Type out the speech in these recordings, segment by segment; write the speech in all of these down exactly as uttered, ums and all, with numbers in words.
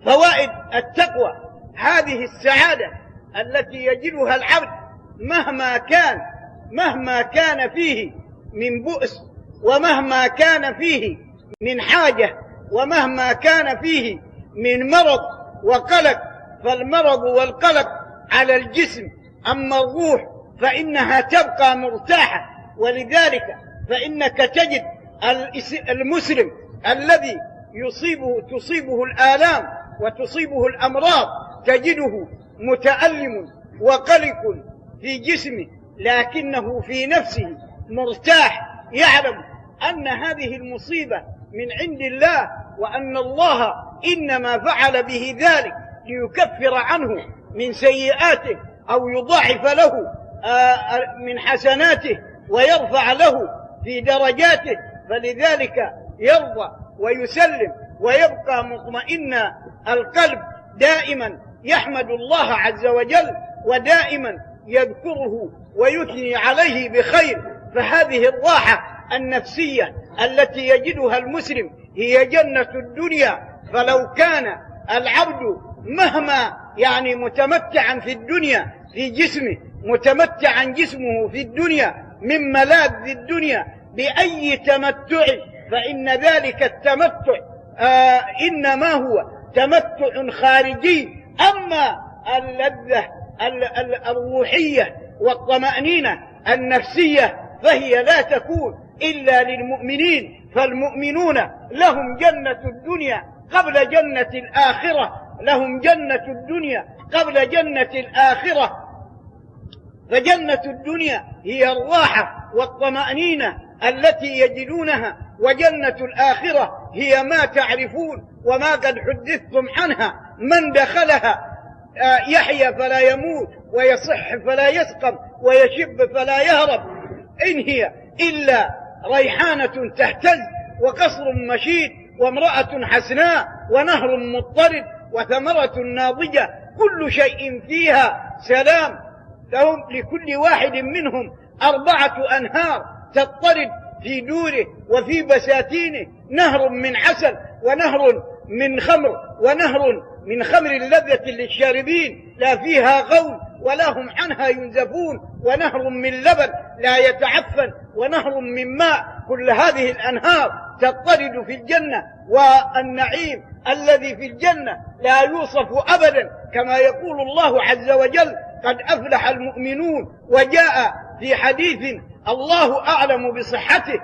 فوائد التقوى هذه السعادة التي يجدها العبد مهما كان مهما كان فيه من بؤس، ومهما كان فيه من حاجة، ومهما كان فيه من مرض وقلق. فالمرض والقلق على الجسم، أما الروح فإنها تبقى مرتاحة. ولذلك فإنك تجد المسلم الذي يصيبه تصيبه الآلام وتصيبه الأمراض تجده متألم وقلق في جسمه، لكنه في نفسه مرتاح، يعلم أن هذه المصيبة من عند الله، وأن الله إنما فعل به ذلك ليكفر عنه من سيئاته أو يضاعف له من حسناته ويرفع له في درجاته. فلذلك يرضى ويسلم ويبقى مطمئن القلب، دائما يحمد الله عز وجل، ودائما يذكره ويثني عليه بخير. فهذه الراحة النفسية التي يجدها المسلم هي جنة الدنيا. فلو كان العبد مهما يعني متمتعا في الدنيا في جسمه، متمتعا جسمه في الدنيا من ملاذ الدنيا بأي تمتع، فإن ذلك التمتع آه إنما هو تمتع خارجي. أما اللذة الروحية والطمأنينة النفسية فهي لا تكون إلا للمؤمنين. فالمؤمنون لهم جنة الدنيا قبل جنة الآخرة، لهم جنة الدنيا قبل جنة الآخرة. فجنة الدنيا هي الراحة والطمأنينة التي يجدونها، وجنة الآخرة هي ما تعرفون وما قد حدثتم عنها. من دخلها يحيى فلا يموت، ويصح فلا يسقم، ويشب فلا يهرب. إن هي إلا ريحانة تهتز، وقصر مشيد، وامرأة حسناء، ونهر مضطرد، وثمرة ناضجة، كل شيء فيها سلام. لهم لكل واحد منهم أربعة أنهار تضطرد في دوره وفي بساتينه، نهر من عسل، ونهر من خمر، ونهر من خمر لذة للشاربين لا فيها غول ولا هم عنها ينزفون، ونهر من لبن لا يتعفن، ونهر من ماء. كل هذه الأنهار تضطرد في الجنة. والنعيم الذي في الجنة لا يوصف أبدا، كما يقول الله عز وجل: قد أفلح المؤمنون. وجاء في حديث الله أعلم بصحته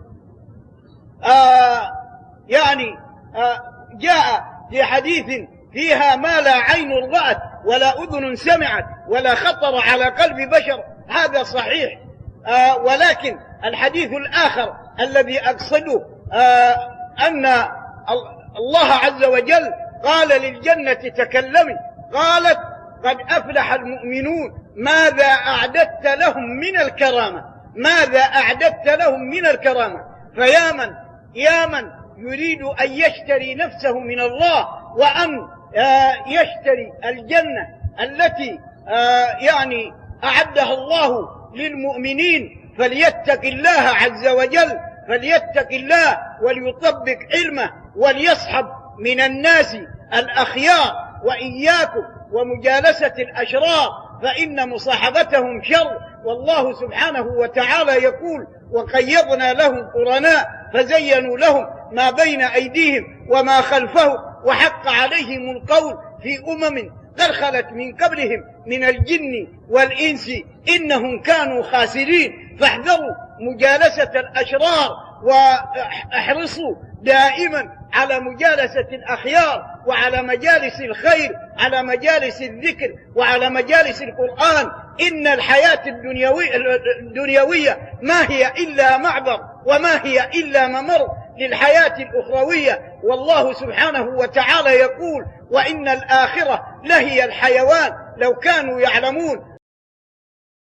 آه يعني آه جاء في حديث فيها ما لا عين رأت ولا أذن سمعت ولا خطر على قلب بشر. هذا صحيح، آه ولكن الحديث الآخر الذي أقصده آه أن الله عز وجل قال للجنة: تكلمي. قالت: قد أفلح المؤمنون. ماذا أعددت لهم من الكرامة؟ ماذا أعددت لهم من الكرامة؟ فيا من يا من يريد أن يشتري نفسه من الله، وأن يشتري الجنة التي يعني أعدها الله للمؤمنين، فليتق الله عز وجل، فليتق الله وليطبق علمه، وليصحب من الناس الأخيار، وإياكم ومجالسة الأشرار فإن مصاحبتهم شر. والله سبحانه وتعالى يقول: وقيضنا لهم قرناء فزينوا لهم ما بين أيديهم وما خلفهم وحق عليهم القول في أمم قد خلت من قبلهم من الجن والإنس إنهم كانوا خاسرين. فاحذروا مجالسة الأشرار، واحرصوا دائما على مجالسة الأخيار، وعلى مجالس الخير، على مجالس الذكر، وعلى مجالس القرآن. إن الحياة الدنيوية, الدنيوية ما هي إلا معبر، وما هي إلا ممر للحياة الأخروية. والله سبحانه وتعالى يقول: وإن الآخرة لهي الحيوان لو كانوا يعلمون.